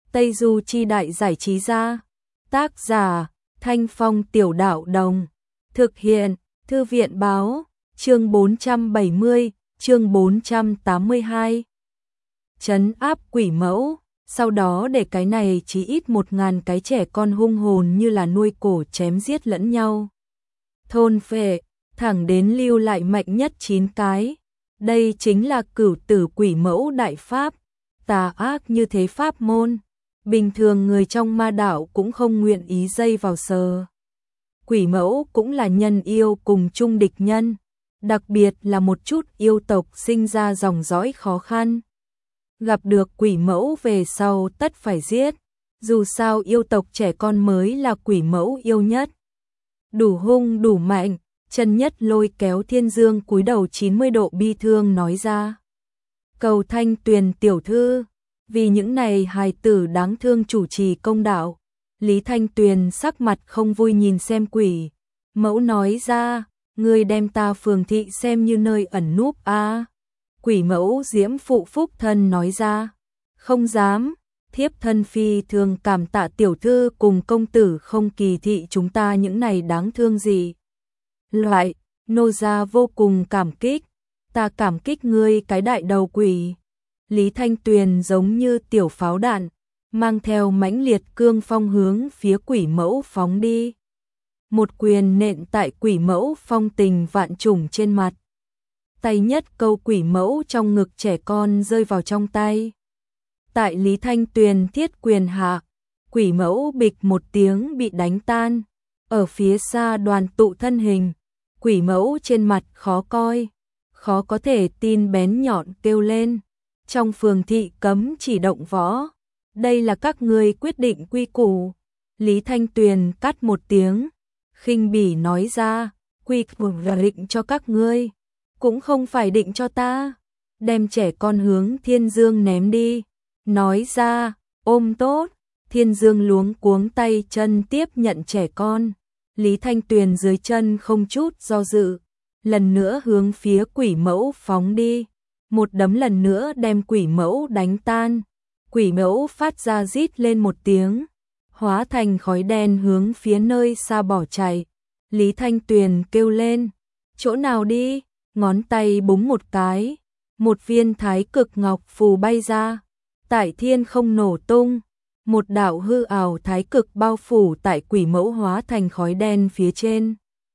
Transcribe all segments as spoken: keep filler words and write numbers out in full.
Tây Du Chi Đại Giải Trí Gia. Tác giả Thanh Phong Tiểu Đạo Đồng. Thực hiện Thư viện Báo. Chương bốn trăm bảy mươi, chương bốn trăm tám mươi hai. Trấn áp quỷ mẫu. Sau đó để cái này chí ít một ngàn cái trẻ con hung hồn như là nuôi cổ chém giết lẫn nhau. Thôn phệ, thẳng đến lưu lại mạnh nhất chín cái. Đây chính là cửu tử quỷ mẫu đại pháp. Tà ác như thế pháp môn, bình thường người trong ma đạo cũng không nguyện ý dây vào sờ. Quỷ mẫu cũng là nhân yêu cùng chung địch nhân, đặc biệt là một chút yêu tộc sinh ra dòng dõi khó khăn. Gặp được quỷ mẫu về sau tất phải giết, dù sao yêu tộc trẻ con mới là quỷ mẫu yêu nhất. Đủ hung đủ mạnh, chân nhất lôi kéo Thiên Dương cúi đầu chín mươi độ bi thương nói ra. Cầu Thanh Tuyền tiểu thư, vì những này hài tử đáng thương chủ trì công đạo. Lý Thanh Tuyền sắc mặt không vui nhìn xem quỷ mẫu nói ra, ngươi đem ta phường thị xem như nơi ẩn núp a. À. Quỷ mẫu diễm phụ phúc thân nói ra, không dám, thiếp thân phi thường cảm tạ tiểu thư cùng công tử không kỳ thị chúng ta những này đáng thương gì. Loại, nô gia vô cùng cảm kích, ta cảm kích ngươi cái đại đầu quỷ. Lý Thanh Tuyền giống như tiểu pháo đạn, mang theo mãnh liệt cương phong hướng phía quỷ mẫu phóng đi. Một quyền nện tại quỷ mẫu phong tình vạn trùng trên mặt. Tay nhất câu quỷ mẫu trong ngực trẻ con rơi vào trong tay. Tại Lý Thanh Tuyền thiết quyền hạ, quỷ mẫu bịch một tiếng bị đánh tan. Ở phía xa đoàn tụ thân hình, quỷ mẫu trên mặt khó coi, khó có thể tin bén nhọn kêu lên. Trong phường thị cấm chỉ động võ, đây là các ngươi quyết định quy củ. Lý Thanh Tuyền cắt một tiếng, khinh bỉ nói ra, quy củ là định cho các ngươi, cũng không phải định cho ta. Đem trẻ con hướng Thiên Dương ném đi, nói ra, ôm tốt. Thiên Dương luống cuống tay chân tiếp nhận trẻ con. Lý Thanh Tuyền dưới chân không chút do dự, lần nữa hướng phía quỷ mẫu phóng đi. Một đấm lần nữa đem quỷ mẫu đánh tan. Quỷ mẫu phát ra rít lên một tiếng, hóa thành khói đen hướng phía nơi xa bỏ chạy. Lý Thanh Tuyền kêu lên, chỗ nào đi? Ngón tay búng một cái, một viên thái cực ngọc phù bay ra, tại thiên không nổ tung. Một đạo hư ảo thái cực bao phủ tại quỷ mẫu hóa thành khói đen phía trên.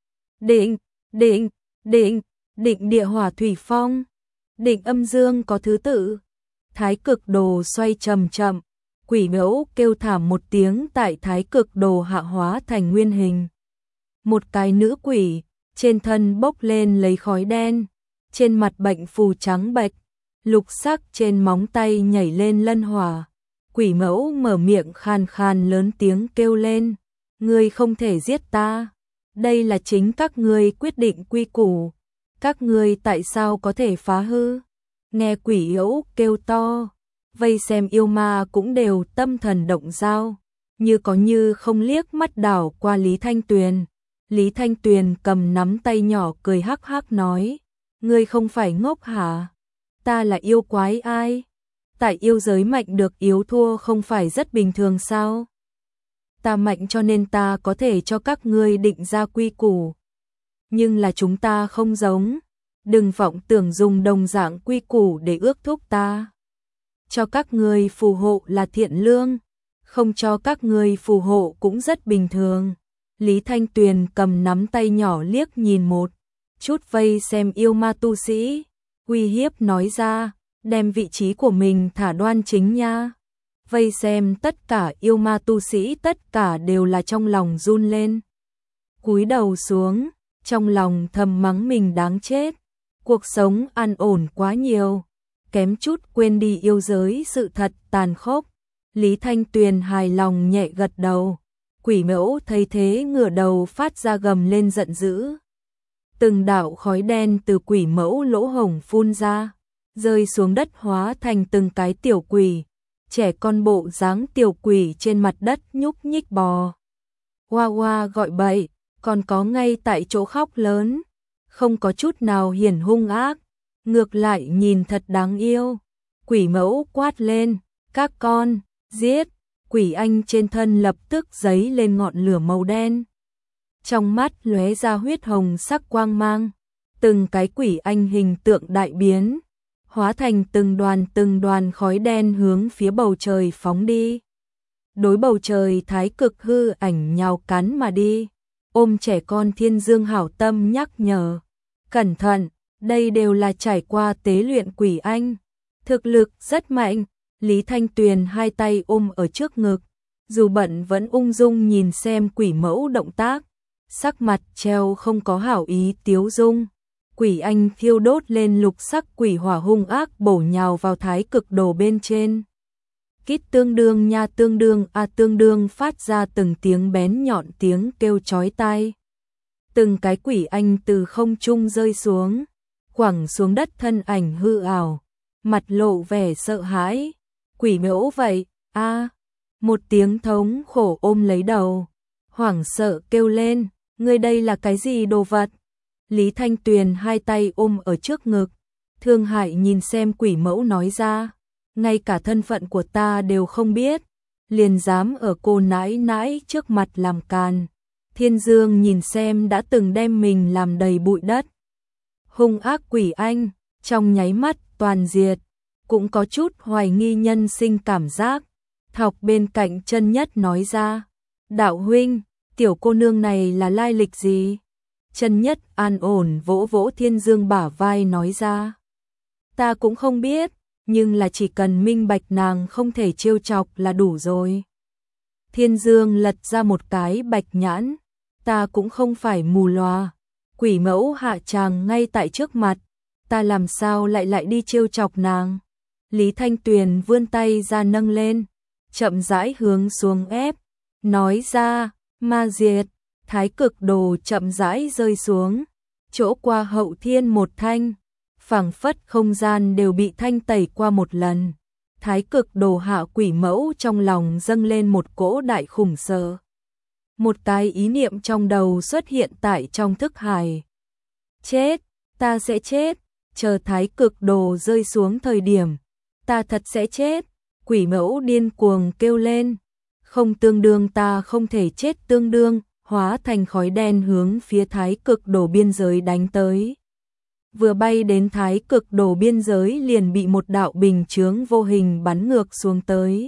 Định, định, định, định địa hỏa thủy phong. Định âm dương có thứ tự. Thái cực đồ xoay chậm chậm, quỷ mẫu kêu thảm một tiếng tại thái cực đồ hạ hóa thành nguyên hình. Một cái nữ quỷ, trên thân bốc lên lấy khói đen, trên mặt bệnh phù trắng bệch, lục sắc trên móng tay nhảy lên lân hỏa. Quỷ mẫu mở miệng khàn khàn lớn tiếng kêu lên, ngươi không thể giết ta, đây là chính các ngươi quyết định quy củ. Các ngươi tại sao có thể phá hư? Nghe quỷ yếu kêu to, vây xem yêu ma cũng đều tâm thần động dao, như có như không liếc mắt đảo qua Lý Thanh Tuyền. Lý Thanh Tuyền cầm nắm tay nhỏ cười hắc hắc nói, ngươi không phải ngốc hả? Ta là yêu quái ai? Tại yêu giới mạnh được yếu thua không phải rất bình thường sao? Ta mạnh cho nên ta có thể cho các ngươi định ra quy củ. Nhưng là chúng ta không giống, đừng vọng tưởng dùng đồng dạng quy củ để ước thúc ta. Cho các ngươi phù hộ là thiện lương, không cho các ngươi phù hộ cũng rất bình thường. Lý Thanh Tuyền cầm nắm tay nhỏ liếc nhìn một chút vây xem yêu ma tu sĩ, uy hiếp nói ra, đem vị trí của mình thả đoan chính nha. Vây xem tất cả yêu ma tu sĩ tất cả đều là trong lòng run lên. Cúi đầu xuống, trong lòng thầm mắng mình đáng chết, cuộc sống an ổn quá nhiều, kém chút quên đi yêu giới sự thật tàn khốc. Lý Thanh Tuyền hài lòng nhẹ gật đầu, quỷ mẫu thấy thế ngửa đầu phát ra gầm lên giận dữ. Từng đạo khói đen từ quỷ mẫu lỗ hổng phun ra, rơi xuống đất hóa thành từng cái tiểu quỷ, trẻ con bộ dáng tiểu quỷ trên mặt đất nhúc nhích bò. Hoa hoa gọi bậy, còn có ngay tại chỗ khóc lớn, không có chút nào hiển hung ác, ngược lại nhìn thật đáng yêu. Quỷ mẫu quát lên, các con, giết, quỷ anh trên thân lập tức giấy lên ngọn lửa màu đen. Trong mắt lóe ra huyết hồng sắc quang mang, từng cái quỷ anh hình tượng đại biến, hóa thành từng đoàn từng đoàn khói đen hướng phía bầu trời phóng đi. Đối bầu trời thái cực hư ảnh nhào cắn mà đi, ôm trẻ con Thiên Dương hảo tâm nhắc nhở. Cẩn thận, đây đều là trải qua tế luyện quỷ anh. Thực lực rất mạnh, Lý Thanh Tuyền hai tay ôm ở trước ngực, dù bận vẫn ung dung nhìn xem quỷ mẫu động tác, sắc mặt treo không có hảo ý tiếu dung. Quỷ anh thiêu đốt lên lục sắc quỷ hỏa hung ác bổ nhào vào thái cực đồ bên trên. Kít tương đương nha tương đương a tương đương phát ra từng tiếng bén nhọn tiếng kêu chói tai. Từng cái quỷ anh từ không trung rơi xuống, quẳng xuống đất thân ảnh hư ảo, mặt lộ vẻ sợ hãi. Quỷ mẫu vậy, a một tiếng thống khổ ôm lấy đầu, hoảng sợ kêu lên, ngươi đây là cái gì đồ vật? Lý Thanh Tuyền hai tay ôm ở trước ngực, thương hại nhìn xem quỷ mẫu nói ra, ngay cả thân phận của ta đều không biết, liền dám ở cô nãi nãi trước mặt làm càn. Thiên Dương nhìn xem đã từng đem mình làm đầy bụi đất. Hung ác quỷ anh, trong nháy mắt toàn diệt, cũng có chút hoài nghi nhân sinh cảm giác. Thọc bên cạnh Chân Nhất nói ra, đạo huynh, tiểu cô nương này là lai lịch gì? Chân Nhất an ổn vỗ vỗ Thiên Dương bả vai nói ra, ta cũng không biết, nhưng là chỉ cần minh bạch nàng không thể trêu chọc là đủ rồi. Thiên Dương lật ra một cái bạch nhãn, ta cũng không phải mù lòa, quỷ mẫu hạ tràng ngay tại trước mặt, ta làm sao lại lại đi trêu chọc nàng? Lý Thanh Tuyền vươn tay ra nâng lên, chậm rãi hướng xuống ép, nói ra, ma diệt. Thái cực đồ chậm rãi rơi xuống, chỗ qua hậu thiên một thanh, phảng phất không gian đều bị thanh tẩy qua một lần. Thái cực đồ hạ quỷ mẫu trong lòng dâng lên một cỗ đại khủng sợ. Một cái ý niệm trong đầu xuất hiện tại trong thức hải. Chết, ta sẽ chết, chờ thái cực đồ rơi xuống thời điểm, ta thật sẽ chết. Quỷ mẫu điên cuồng kêu lên, không tương đương ta không thể chết tương đương. Hóa thành khói đen hướng phía thái cực đồ biên giới đánh tới. Vừa bay đến thái cực đồ biên giới liền bị một đạo bình chướng vô hình bắn ngược xuống tới.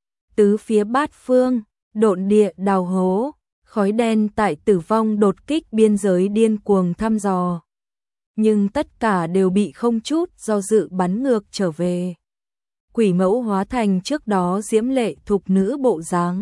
Tứ phía bát phương, độn địa đào hố, khói đen tại tử vong đột kích biên giới điên cuồng thăm dò. Nhưng tất cả đều bị không chút do dự bắn ngược trở về. Quỷ mẫu hóa thành trước đó diễm lệ thục nữ bộ dáng,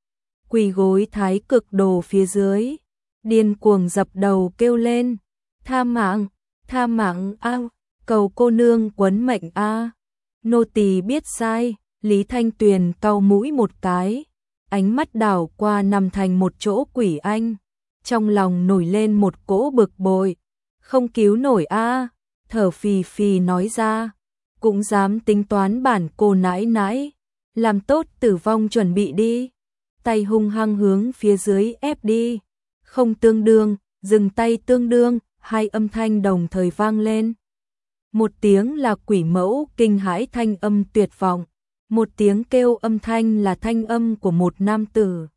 quỳ gối thái cực đồ phía dưới, điên cuồng dập đầu kêu lên, tha mạng, tha mạng a, cầu cô nương quấn mệnh a. Nô tỳ biết sai. Lý Thanh Tuyền cau mũi một cái, ánh mắt đảo qua nằm thành một chỗ quỷ anh, trong lòng nổi lên một cỗ bực bội, không cứu nổi a, thở phì phì nói ra, cũng dám tính toán bản cô nãi nãi, làm tốt tử vong chuẩn bị đi. Tay hung hăng hướng phía dưới ép đi, không tương đương, dừng tay tương đương, hai âm thanh đồng thời vang lên. Một tiếng là quỷ mẫu kinh hãi thanh âm tuyệt vọng, một tiếng kêu âm thanh là thanh âm của một nam tử.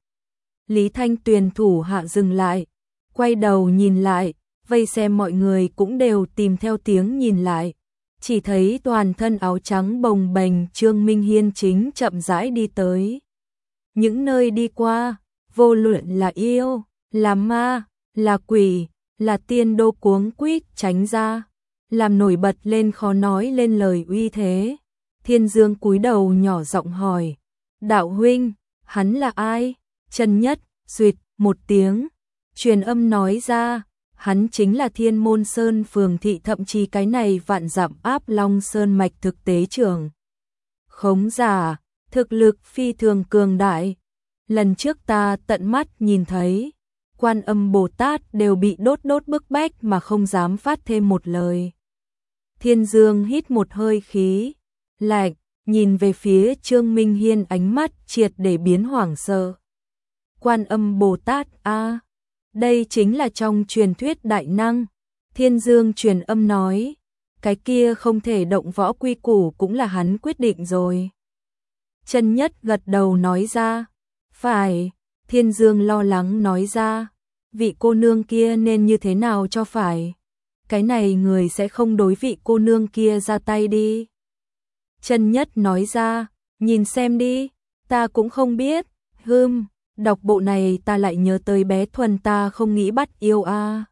Lý Thanh Tuyền thủ hạ dừng lại, quay đầu nhìn lại, vây xem mọi người cũng đều tìm theo tiếng nhìn lại. Chỉ thấy toàn thân áo trắng bồng bềnh Trương Minh Hiên chính chậm rãi đi tới. Những nơi đi qua, vô luận là yêu, là ma, là quỷ, là tiên đô cuống quýt tránh ra, làm nổi bật lên khó nói lên lời uy thế. Thiên Dương cúi đầu nhỏ giọng hỏi, đạo huynh, hắn là ai? Chân Nhất, duyệt, một tiếng, truyền âm nói ra, hắn chính là Thiên Môn Sơn phường thị, thậm chí cái này vạn dặm áp Long Sơn mạch thực tế trưởng. Khống giả, thực lực phi thường cường đại. Lần trước ta tận mắt nhìn thấy, Quan Âm Bồ Tát đều bị đốt đốt bức bách mà không dám phát thêm một lời. Thiên Dương hít một hơi khí lạnh, nhìn về phía Trương Minh Hiên, ánh mắt triệt để biến hoảng sợ. Quan Âm Bồ Tát a, đây chính là trong truyền thuyết đại năng. Thiên Dương truyền âm nói, cái kia không thể động võ quy củ cũng là hắn quyết định rồi. Chân Nhất gật đầu nói ra. Phải, Thiên Dương lo lắng nói ra. Vị cô nương kia nên như thế nào cho phải? Cái này người sẽ không đối vị cô nương kia ra tay đi. Chân Nhất nói ra, nhìn xem đi, ta cũng không biết, hưm, đọc bộ này ta lại nhớ tới bé Thuần ta không nghĩ bắt yêu a. À.